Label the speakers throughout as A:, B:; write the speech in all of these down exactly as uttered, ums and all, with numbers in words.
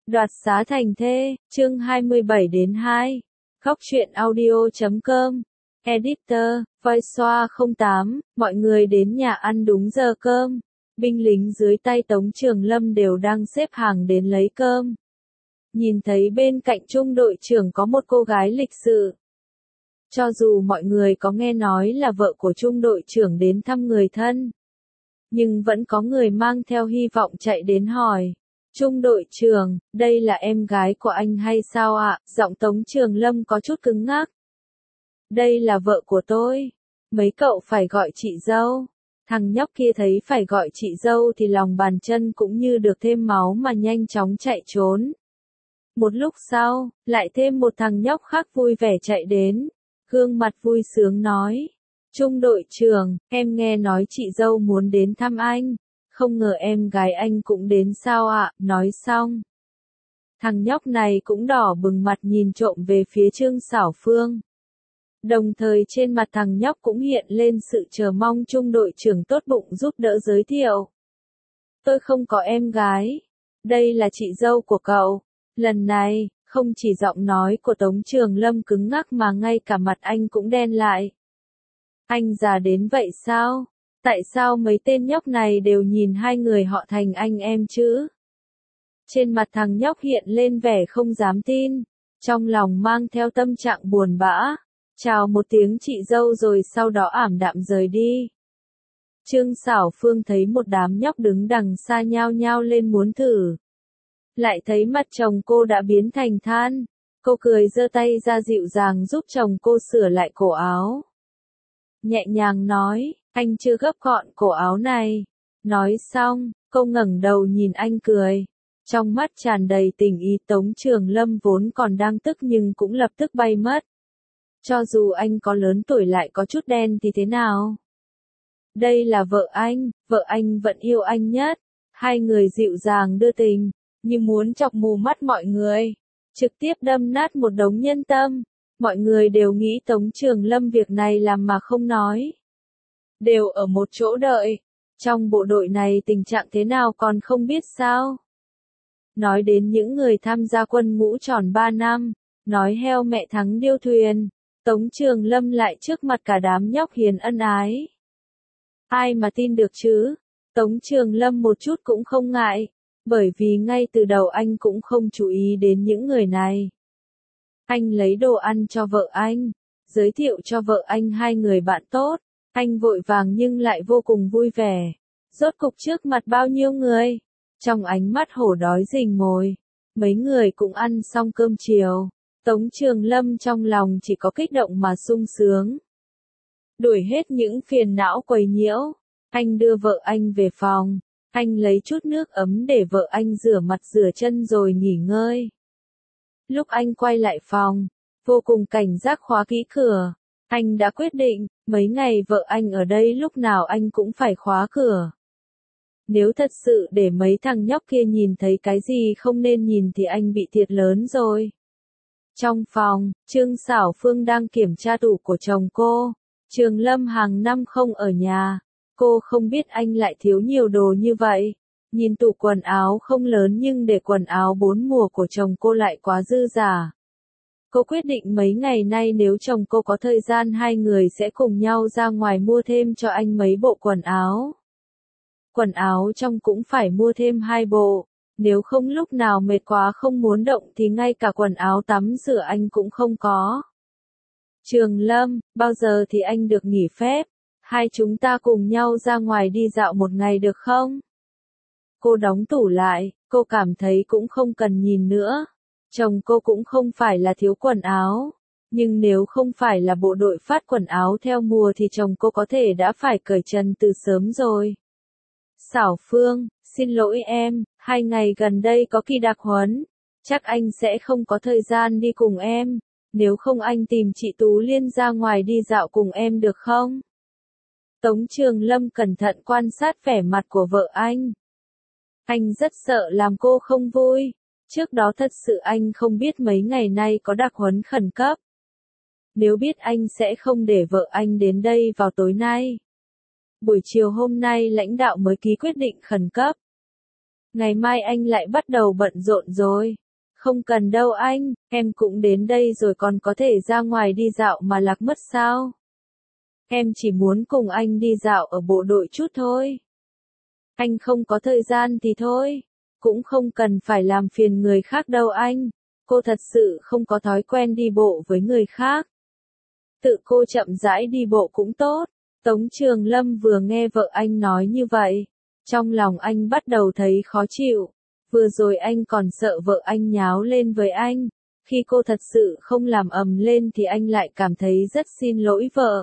A: Đoạt xá thành thê, chương hai mươi bảy đến hai. Góc truyện audio chấm com. Editor, Voiceoa không tám, mọi người đến nhà ăn đúng giờ cơm. Binh lính dưới tay Tống Trường Lâm đều đang xếp hàng đến lấy cơm. Nhìn thấy bên cạnh trung đội trưởng có một cô gái lịch sự. Cho dù mọi người có nghe nói là vợ của trung đội trưởng đến thăm người thân, nhưng vẫn có người mang theo hy vọng chạy đến hỏi. Trung đội trưởng, đây là em gái của anh hay sao ạ? Giọng Tống Trường Lâm có chút cứng ngắc. Đây là vợ của tôi. Mấy cậu phải gọi chị dâu. Thằng nhóc kia thấy phải gọi chị dâu thì lòng bàn chân cũng như được thêm máu mà nhanh chóng chạy trốn. Một lúc sau, lại thêm một thằng nhóc khác vui vẻ chạy đến. Gương mặt vui sướng nói. Trung đội trưởng, em nghe nói chị dâu muốn đến thăm anh. Không ngờ em gái anh cũng đến sao ạ, nói xong. Thằng nhóc này cũng đỏ bừng mặt nhìn trộm về phía Trương Xảo Phương. Đồng thời trên mặt thằng nhóc cũng hiện lên sự chờ mong trung đội trưởng tốt bụng giúp đỡ giới thiệu. Tôi không có em gái. Đây là chị dâu của cậu. Lần này, không chỉ giọng nói của Tống Trường Lâm cứng ngắc mà ngay cả mặt anh cũng đen lại. Anh già đến vậy sao? Tại sao mấy tên nhóc này đều nhìn hai người họ thành anh em chứ? Trên mặt thằng nhóc hiện lên vẻ không dám tin, trong lòng mang theo tâm trạng buồn bã, chào một tiếng chị dâu rồi sau đó ảm đạm rời đi. Trương Xảo Phương thấy một đám nhóc đứng đằng xa nhao nhao lên muốn thử. Lại thấy mặt chồng cô đã biến thành than, cô cười giơ tay ra dịu dàng giúp chồng cô sửa lại cổ áo. Nhẹ nhàng nói, anh chưa gấp gọn cổ áo này. Nói xong, cô ngẩng đầu nhìn anh cười. Trong mắt tràn đầy tình ý. Tống Trường Lâm vốn còn đang tức nhưng cũng lập tức bay mất. Cho dù anh có lớn tuổi lại có chút đen thì thế nào? Đây là vợ anh, vợ anh vẫn yêu anh nhất. Hai người dịu dàng đưa tình, như muốn chọc mù mắt mọi người. Trực tiếp đâm nát một đống nhân tâm. Mọi người đều nghĩ Tống Trường Lâm việc này làm mà không nói. Đều ở một chỗ đợi. Trong bộ đội này tình trạng thế nào còn không biết sao? Nói đến những người tham gia quân ngũ tròn ba năm, nói heo mẹ thắng điêu thuyền, Tống Trường Lâm lại trước mặt cả đám nhóc hiền ân ái. Ai mà tin được chứ? Tống Trường Lâm một chút cũng không ngại, bởi vì ngay từ đầu anh cũng không chú ý đến những người này. Anh lấy đồ ăn cho vợ anh, giới thiệu cho vợ anh hai người bạn tốt. Anh vội vàng nhưng lại vô cùng vui vẻ. Rốt cục trước mặt bao nhiêu người. Trong ánh mắt hổ đói rình mồi. Mấy người cũng ăn xong cơm chiều. Tống Trường Lâm trong lòng chỉ có kích động mà sung sướng. Đuổi hết những phiền não quấy nhiễu. Anh đưa vợ anh về phòng. Anh lấy chút nước ấm để vợ anh rửa mặt rửa chân rồi nghỉ ngơi. Lúc anh quay lại phòng, vô cùng cảnh giác khóa kỹ cửa. Anh đã quyết định, mấy ngày vợ anh ở đây lúc nào anh cũng phải khóa cửa. Nếu thật sự để mấy thằng nhóc kia nhìn thấy cái gì không nên nhìn thì anh bị thiệt lớn rồi. Trong phòng, Trương Xảo Phương đang kiểm tra tủ của chồng cô. Trường Lâm hàng năm không ở nhà. Cô không biết anh lại thiếu nhiều đồ như vậy. Nhìn tủ quần áo không lớn nhưng để quần áo bốn mùa của chồng cô lại quá dư dả. Cô quyết định mấy ngày nay nếu chồng cô có thời gian hai người sẽ cùng nhau ra ngoài mua thêm cho anh mấy bộ quần áo. Quần áo trong cũng phải mua thêm hai bộ, nếu không lúc nào mệt quá không muốn động thì ngay cả quần áo tắm rửa anh cũng không có. Trường Lâm, bao giờ thì anh được nghỉ phép? Hai chúng ta cùng nhau ra ngoài đi dạo một ngày được không? Cô đóng tủ lại, cô cảm thấy cũng không cần nhìn nữa. Chồng cô cũng không phải là thiếu quần áo, nhưng nếu không phải là bộ đội phát quần áo theo mùa thì chồng cô có thể đã phải cởi trần từ sớm rồi. Xảo Phương, xin lỗi em, hai ngày gần đây có kỳ đặc huấn, chắc anh sẽ không có thời gian đi cùng em, nếu không anh tìm chị Tú Liên ra ngoài đi dạo cùng em được không? Tống Trường Lâm cẩn thận quan sát vẻ mặt của vợ anh. Anh rất sợ làm cô không vui. Trước đó thật sự anh không biết mấy ngày nay có đặc huấn khẩn cấp. Nếu biết anh sẽ không để vợ anh đến đây vào tối nay. Buổi chiều hôm nay lãnh đạo mới ký quyết định khẩn cấp. ngày mai anh lại bắt đầu bận rộn rồi. Không cần đâu anh, em cũng đến đây rồi còn có thể ra ngoài đi dạo mà lạc mất sao? Em chỉ muốn cùng anh đi dạo ở bộ đội chút thôi. Anh không có thời gian thì thôi, cũng không cần phải làm phiền người khác đâu anh. Cô thật sự không có thói quen đi bộ với người khác. Tự cô chậm rãi đi bộ cũng tốt. Tống Trường Lâm vừa nghe vợ anh nói như vậy, trong lòng anh bắt đầu thấy khó chịu. Vừa rồi anh còn sợ vợ anh nháo lên với anh, khi cô thật sự không làm ầm lên thì anh lại cảm thấy rất xin lỗi vợ.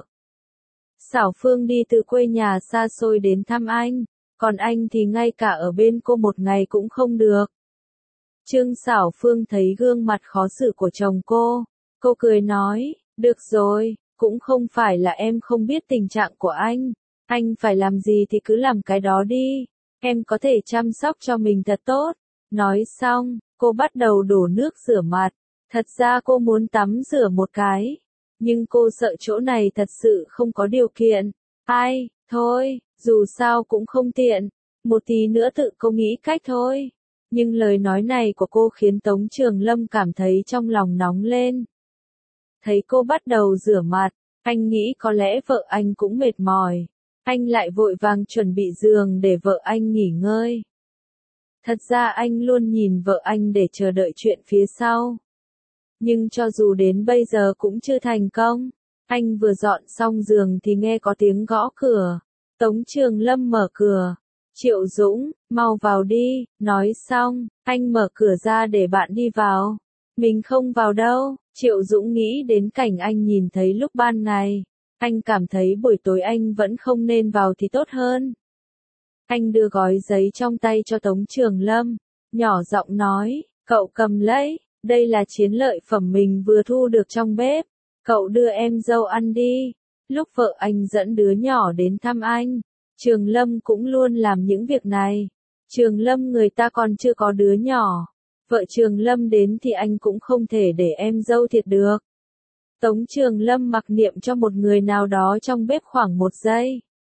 A: Xảo Phương đi từ quê nhà xa xôi đến thăm anh, còn anh thì ngay cả ở bên cô một ngày cũng không được. Trương Xảo Phương thấy gương mặt khó xử của chồng cô, cô cười nói, được rồi, cũng không phải là em không biết tình trạng của anh, anh phải làm gì thì cứ làm cái đó đi, em có thể chăm sóc cho mình thật tốt. Nói xong, cô bắt đầu đổ nước rửa mặt, thật ra cô muốn tắm rửa một cái, nhưng cô sợ chỗ này thật sự không có điều kiện. Ai, thôi, dù sao cũng không tiện, một tí nữa tự cô nghĩ cách thôi. Nhưng lời nói này của cô khiến Tống Trường Lâm cảm thấy trong lòng nóng lên. Thấy cô bắt đầu rửa mặt, anh nghĩ có lẽ vợ anh cũng mệt mỏi. Anh lại vội vàng chuẩn bị giường để vợ anh nghỉ ngơi. Thật ra anh luôn nhìn vợ anh để chờ đợi chuyện phía sau. Nhưng cho dù đến bây giờ cũng chưa thành công. Anh vừa dọn xong giường thì nghe có tiếng gõ cửa. Tống Trường Lâm mở cửa. Triệu Dũng, mau vào đi, nói xong, anh mở cửa ra để bạn đi vào. Mình không vào đâu, Triệu Dũng nghĩ đến cảnh anh nhìn thấy lúc ban ngày. Anh cảm thấy buổi tối anh vẫn không nên vào thì tốt hơn. Anh đưa gói giấy trong tay cho Tống Trường Lâm, nhỏ giọng nói, cậu cầm lấy, đây là chiến lợi phẩm mình vừa thu được trong bếp, cậu đưa em dâu ăn đi. Lúc vợ anh dẫn đứa nhỏ đến thăm anh, Trường Lâm cũng luôn làm những việc này. Trường Lâm người ta còn chưa có đứa nhỏ, vợ Trường Lâm đến thì anh cũng không thể để em dâu thiệt được. Tống Trường Lâm mặc niệm cho một người nào đó trong bếp khoảng một giây.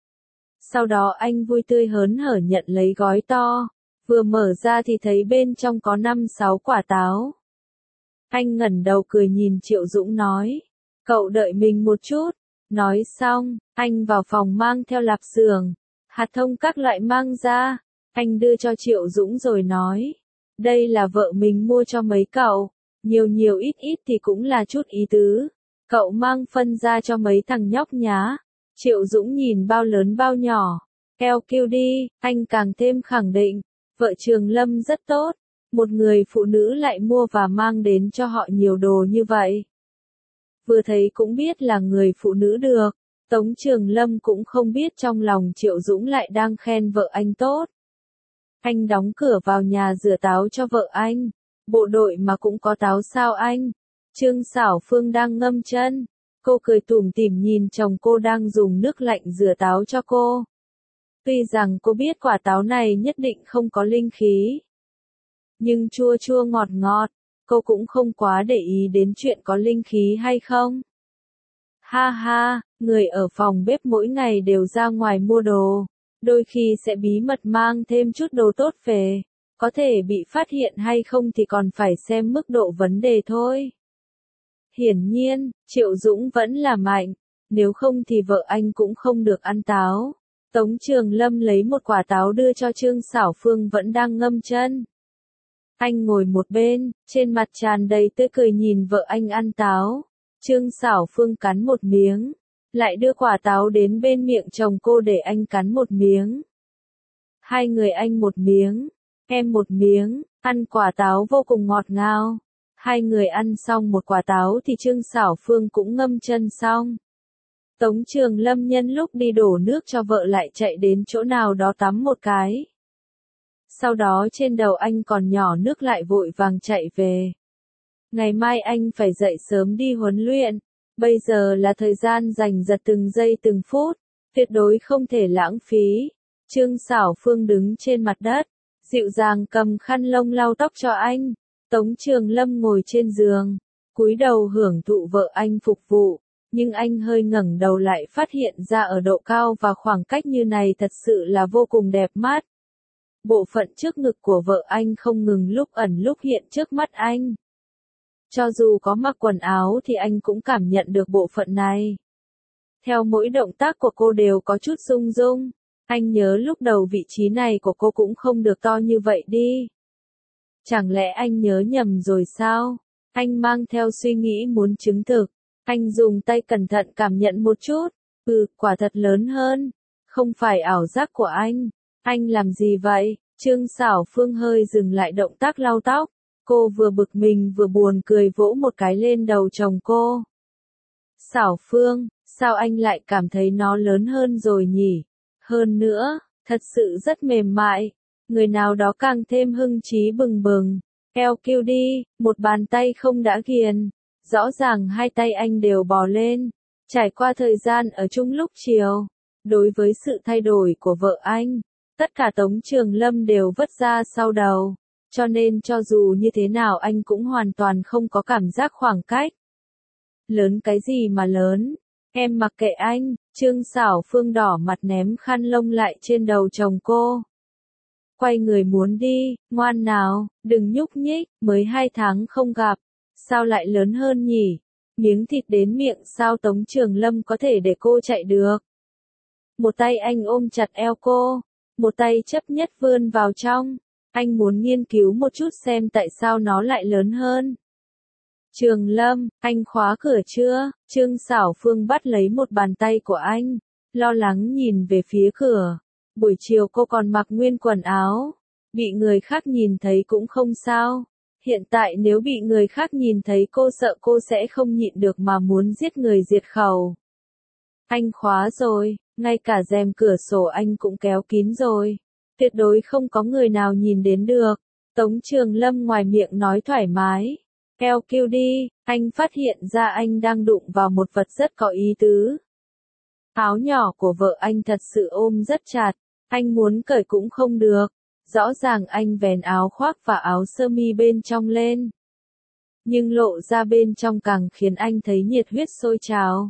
A: Sau đó anh vui tươi hớn hở nhận lấy gói to, vừa mở ra thì thấy bên trong có năm sáu quả táo. Anh ngẩng đầu cười nhìn Triệu Dũng nói, cậu đợi mình một chút. Nói xong, anh vào phòng mang theo lạp xưởng, hạt thông các loại mang ra. Anh đưa cho Triệu Dũng rồi nói, đây là vợ mình mua cho mấy cậu, nhiều nhiều ít ít thì cũng là chút ý tứ. Cậu mang phân ra cho mấy thằng nhóc nhá. Triệu Dũng nhìn bao lớn bao nhỏ, eo kêu đi, anh càng thêm khẳng định, vợ Trường Lâm rất tốt, một người phụ nữ lại mua và mang đến cho họ nhiều đồ như vậy. Vừa thấy cũng biết là người phụ nữ được, Tống Trường Lâm cũng không biết trong lòng Triệu Dũng lại đang khen vợ anh tốt. Anh đóng cửa vào nhà rửa táo cho vợ anh, bộ đội mà cũng có táo sao anh? Trương Xảo Phương đang ngâm chân. Cô cười tủm tỉm nhìn chồng cô đang dùng nước lạnh rửa táo cho cô. Tuy rằng cô biết quả táo này nhất định không có linh khí, nhưng chua chua ngọt ngọt, cô cũng không quá để ý đến chuyện có linh khí hay không. Ha ha, người ở phòng bếp mỗi ngày đều ra ngoài mua đồ, đôi khi sẽ bí mật mang thêm chút đồ tốt về, có thể bị phát hiện hay không thì còn phải xem mức độ vấn đề thôi. Hiển nhiên, Triệu Dũng vẫn là mạnh, nếu không thì vợ anh cũng không được ăn táo. Tống Trường Lâm lấy một quả táo đưa cho Trương Xảo Phương vẫn đang ngâm chân. Anh ngồi một bên, trên mặt tràn đầy tươi cười nhìn vợ anh ăn táo. Trương Xảo Phương cắn một miếng, lại đưa quả táo đến bên miệng chồng cô để anh cắn một miếng. Hai người anh một miếng, em một miếng, ăn quả táo vô cùng ngọt ngào. Hai người ăn xong một quả táo thì Trương Xảo Phương cũng ngâm chân xong. Tống Trường Lâm nhân lúc đi đổ nước cho vợ lại chạy đến chỗ nào đó tắm một cái. Sau đó trên đầu anh còn nhỏ nước lại vội vàng chạy về. Ngày mai anh phải dậy sớm đi huấn luyện, bây giờ là thời gian dành giật từng giây từng phút, tuyệt đối không thể lãng phí. Trương Xảo Phương đứng trên mặt đất, dịu dàng cầm khăn lông lau tóc cho anh. Tống Trường Lâm ngồi trên giường, cúi đầu hưởng thụ vợ anh phục vụ, nhưng anh hơi ngẩng đầu lại phát hiện ra ở độ cao và khoảng cách như này thật sự là vô cùng đẹp mắt. Bộ phận trước ngực của vợ anh không ngừng lúc ẩn lúc hiện trước mắt anh. Cho dù có mặc quần áo thì anh cũng cảm nhận được bộ phận này. Theo mỗi động tác của cô đều có chút rung rung. Anh nhớ lúc đầu vị trí này của cô cũng không được to như vậy đi. Chẳng lẽ anh nhớ nhầm rồi sao? Anh mang theo suy nghĩ muốn chứng thực. Anh dùng tay cẩn thận cảm nhận một chút. Ừ, quả thật lớn hơn. Không phải ảo giác của anh. Anh làm gì vậy? Trương Xảo Phương hơi dừng lại động tác lau tóc. Cô vừa bực mình vừa buồn cười vỗ một cái lên đầu chồng cô. Xảo Phương, sao anh lại cảm thấy nó lớn hơn rồi nhỉ? Hơn nữa, thật sự rất mềm mại. Người nào đó càng thêm hưng trí bừng bừng. Eo kêu đi, một bàn tay không đã ghiền. Rõ ràng hai tay anh đều bò lên. Trải qua thời gian ở chung lúc chiều. Đối với sự thay đổi của vợ anh, tất cả Tống Trường Lâm đều vứt ra sau đầu. Cho nên cho dù như thế nào anh cũng hoàn toàn không có cảm giác khoảng cách. Lớn cái gì mà lớn? Em mặc kệ anh. Trương Xảo Phương đỏ mặt ném khăn lông lại trên đầu chồng cô. Quay người muốn đi, ngoan nào, đừng nhúc nhích, mới hai tháng không gặp. Sao lại lớn hơn nhỉ? Miếng thịt đến miệng sao Tống Trường Lâm có thể để cô chạy được? Một tay anh ôm chặt eo cô, một tay chấp nhất vươn vào trong. Anh muốn nghiên cứu một chút xem tại sao nó lại lớn hơn. Trường Lâm, anh khóa cửa chưa? Trương Xảo Phương bắt lấy một bàn tay của anh, lo lắng nhìn về phía cửa. Buổi chiều cô còn mặc nguyên quần áo, bị người khác nhìn thấy cũng không sao. Hiện tại nếu bị người khác nhìn thấy cô sợ cô sẽ không nhịn được mà muốn giết người diệt khẩu. Anh khóa rồi, ngay cả rèm cửa sổ anh cũng kéo kín rồi. Tuyệt đối không có người nào nhìn đến được. Tống Trường Lâm ngoài miệng nói thoải mái. Eo kêu đi, anh phát hiện ra anh đang đụng vào một vật rất có ý tứ. Áo nhỏ của vợ anh thật sự ôm rất chặt, anh muốn cởi cũng không được. Rõ ràng anh vén áo khoác và áo sơ mi bên trong lên. Nhưng lộ ra bên trong càng khiến anh thấy nhiệt huyết sôi trào.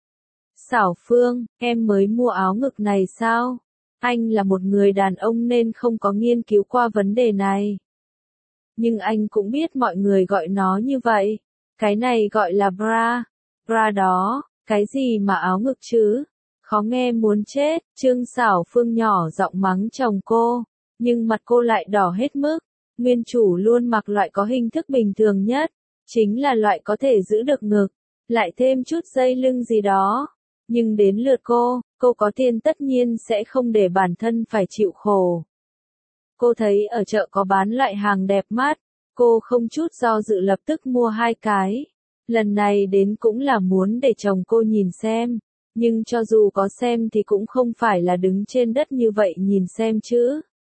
A: Xảo Phương, em mới mua áo ngực này sao? Anh là một người đàn ông nên không có nghiên cứu qua vấn đề này. Nhưng anh cũng biết mọi người gọi nó như vậy. Cái này gọi là bra. Bra đó, cái gì mà áo ngực chứ? Khó nghe muốn chết. Trương Xảo Phương nhỏ giọng mắng chồng cô. Nhưng mặt cô lại đỏ hết mức. Nguyên chủ luôn mặc loại có hình thức bình thường nhất. Chính là loại có thể giữ được ngực. Lại thêm chút dây lưng gì đó. Nhưng đến lượt cô, cô có tiền tất nhiên sẽ không để bản thân phải chịu khổ. Cô thấy ở chợ có bán loại hàng đẹp mắt, cô không chút do dự lập tức mua hai cái. Lần này đến cũng là muốn để chồng cô nhìn xem, nhưng cho dù có xem thì cũng không phải là đứng trên đất như vậy nhìn xem chứ.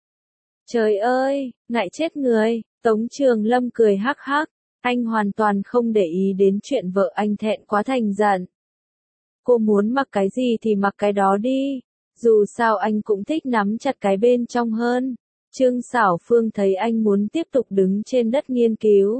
A: Trời ơi, ngại chết người, Tống Trường Lâm cười hắc hắc, anh hoàn toàn không để ý đến chuyện vợ anh thẹn quá thành giận. Cô muốn mặc cái gì thì mặc cái đó đi, dù sao anh cũng thích nắm chặt cái bên trong hơn. Trương Xảo Phương thấy anh muốn tiếp tục đứng trên đất nghiên cứu.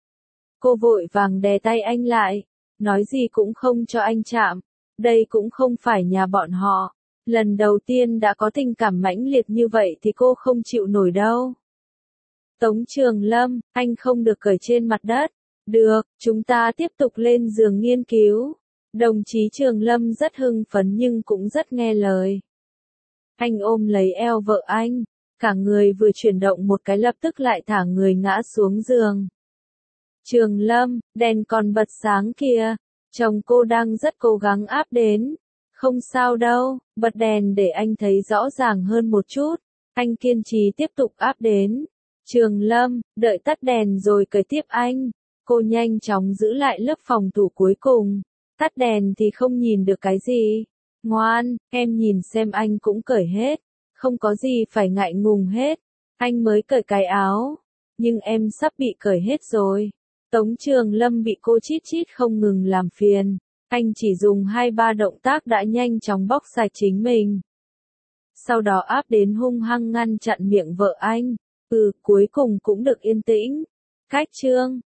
A: Cô vội vàng đè tay anh lại, nói gì cũng không cho anh chạm, đây cũng không phải nhà bọn họ. Lần đầu tiên đã có tình cảm mãnh liệt như vậy thì cô không chịu nổi đâu. Tống Trường Lâm, anh không được cởi trên mặt đất. Được, chúng ta tiếp tục lên giường nghiên cứu. Đồng chí Trường Lâm rất hưng phấn nhưng cũng rất nghe lời. Anh ôm lấy eo vợ anh, cả người vừa chuyển động một cái lập tức lại thả người ngã xuống giường. Trường Lâm, đèn còn bật sáng kìa, chồng cô đang rất cố gắng áp đến. Không sao đâu, bật đèn để anh thấy rõ ràng hơn một chút. Anh kiên trì tiếp tục áp đến. Trường Lâm, đợi tắt đèn rồi cởi tiếp anh. Cô nhanh chóng giữ lại lớp phòng thủ cuối cùng. Tắt đèn thì không nhìn được cái gì. Ngoan, em nhìn xem anh cũng cởi hết. Không có gì phải ngại ngùng hết. Anh mới cởi cái áo. Nhưng em sắp bị cởi hết rồi. Tống Trường Lâm bị cô chít chít không ngừng làm phiền. Anh chỉ dùng hai ba động tác đã nhanh chóng bóc sạch chính mình. Sau đó áp đến hung hăng ngăn chặn miệng vợ anh. Ừ, cuối cùng cũng được yên tĩnh. Cách chương